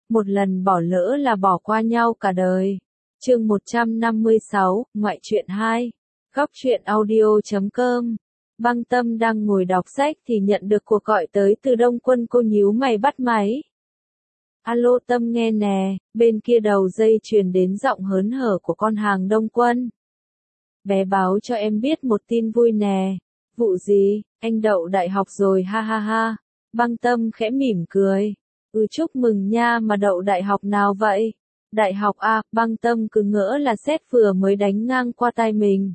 một lần bỏ lỡ là bỏ qua nhau cả đời. Chương 156, Ngoại truyện 2. Góc truyện audio.com. Băng Tâm đang ngồi đọc sách thì nhận được cuộc gọi tới từ Đông Quân. Cô nhíu mày bắt máy. Alo Tâm nghe nè, bên kia đầu dây truyền đến giọng hớn hở của con hàng Đông Quân. Bé báo cho em biết một tin vui nè. Vụ gì? Anh đậu đại học rồi ha ha ha. Băng Tâm khẽ mỉm cười. Chúc mừng nha, mà đậu đại học nào vậy? Đại học A. Băng Tâm cứ ngỡ là sét vừa mới đánh ngang qua tai mình.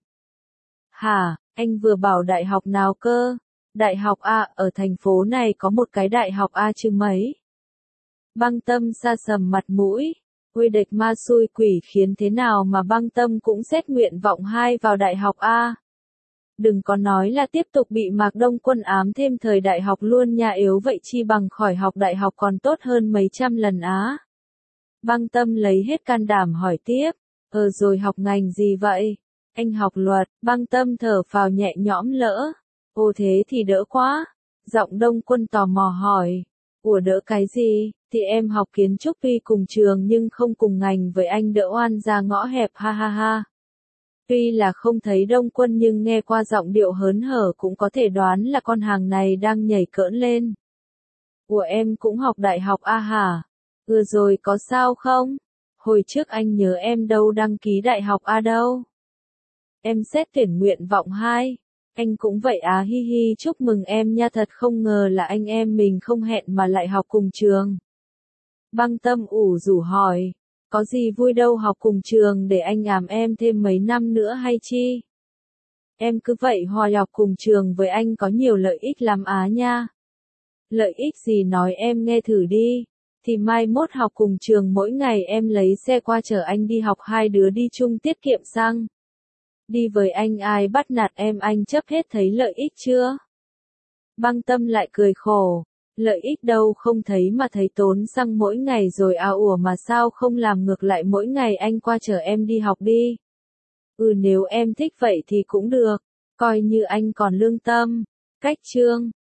Hả, anh vừa bảo đại học nào cơ? Đại học A, ở thành phố này có một cái đại học A chứ mấy. Băng Tâm sa sầm mặt mũi. Ôi địch ma xui quỷ khiến thế nào mà Băng Tâm cũng xét nguyện vọng 2 vào đại học A. Đừng có nói là tiếp tục bị Mạc Đông Quân ám thêm thời đại học luôn nha, yếu vậy chi bằng khỏi học đại học còn tốt hơn mấy trăm lần á. Băng Tâm lấy hết can đảm hỏi tiếp. Rồi học ngành gì vậy? Anh học luật. Băng Tâm thở phào nhẹ nhõm lỡ. Ồ thế thì đỡ quá. Giọng Đông Quân tò mò hỏi. Ủa đỡ cái gì? Thì em học kiến trúc tuy cùng trường nhưng không cùng ngành với anh, đỡ oan ra ngõ hẹp ha ha ha. Tuy là không thấy Đông Quân nhưng nghe qua giọng điệu hớn hở cũng có thể đoán là con hàng này đang nhảy cỡn lên. Ủa em cũng học đại học A hả? Rồi có sao không? Hồi trước anh nhớ em đâu đăng ký đại học A đâu. Em xét tuyển nguyện vọng 2. Anh cũng vậy á, hi hi, chúc mừng em nha, thật không ngờ là anh em mình không hẹn mà lại học cùng trường. Băng Tâm ủ rũ hỏi. Có gì vui đâu, học cùng trường để anh ám em thêm mấy năm nữa hay chi? Em cứ vậy hòa học cùng trường với anh có nhiều lợi ích lắm á nha. Lợi ích gì nói em nghe thử đi. Thì mai mốt học cùng trường mỗi ngày em lấy xe qua chở anh đi học, hai đứa đi chung tiết kiệm xăng. Đi với anh ai bắt nạt em, anh chấp hết, thấy lợi ích chưa? Băng Tâm lại cười khổ. Lợi ích đâu, không thấy mà thấy tốn xăng mỗi ngày rồi à, ủa mà sao không làm ngược lại, mỗi ngày anh qua chở em đi học đi. Nếu em thích vậy thì cũng được, coi như anh còn lương tâm. Cách chương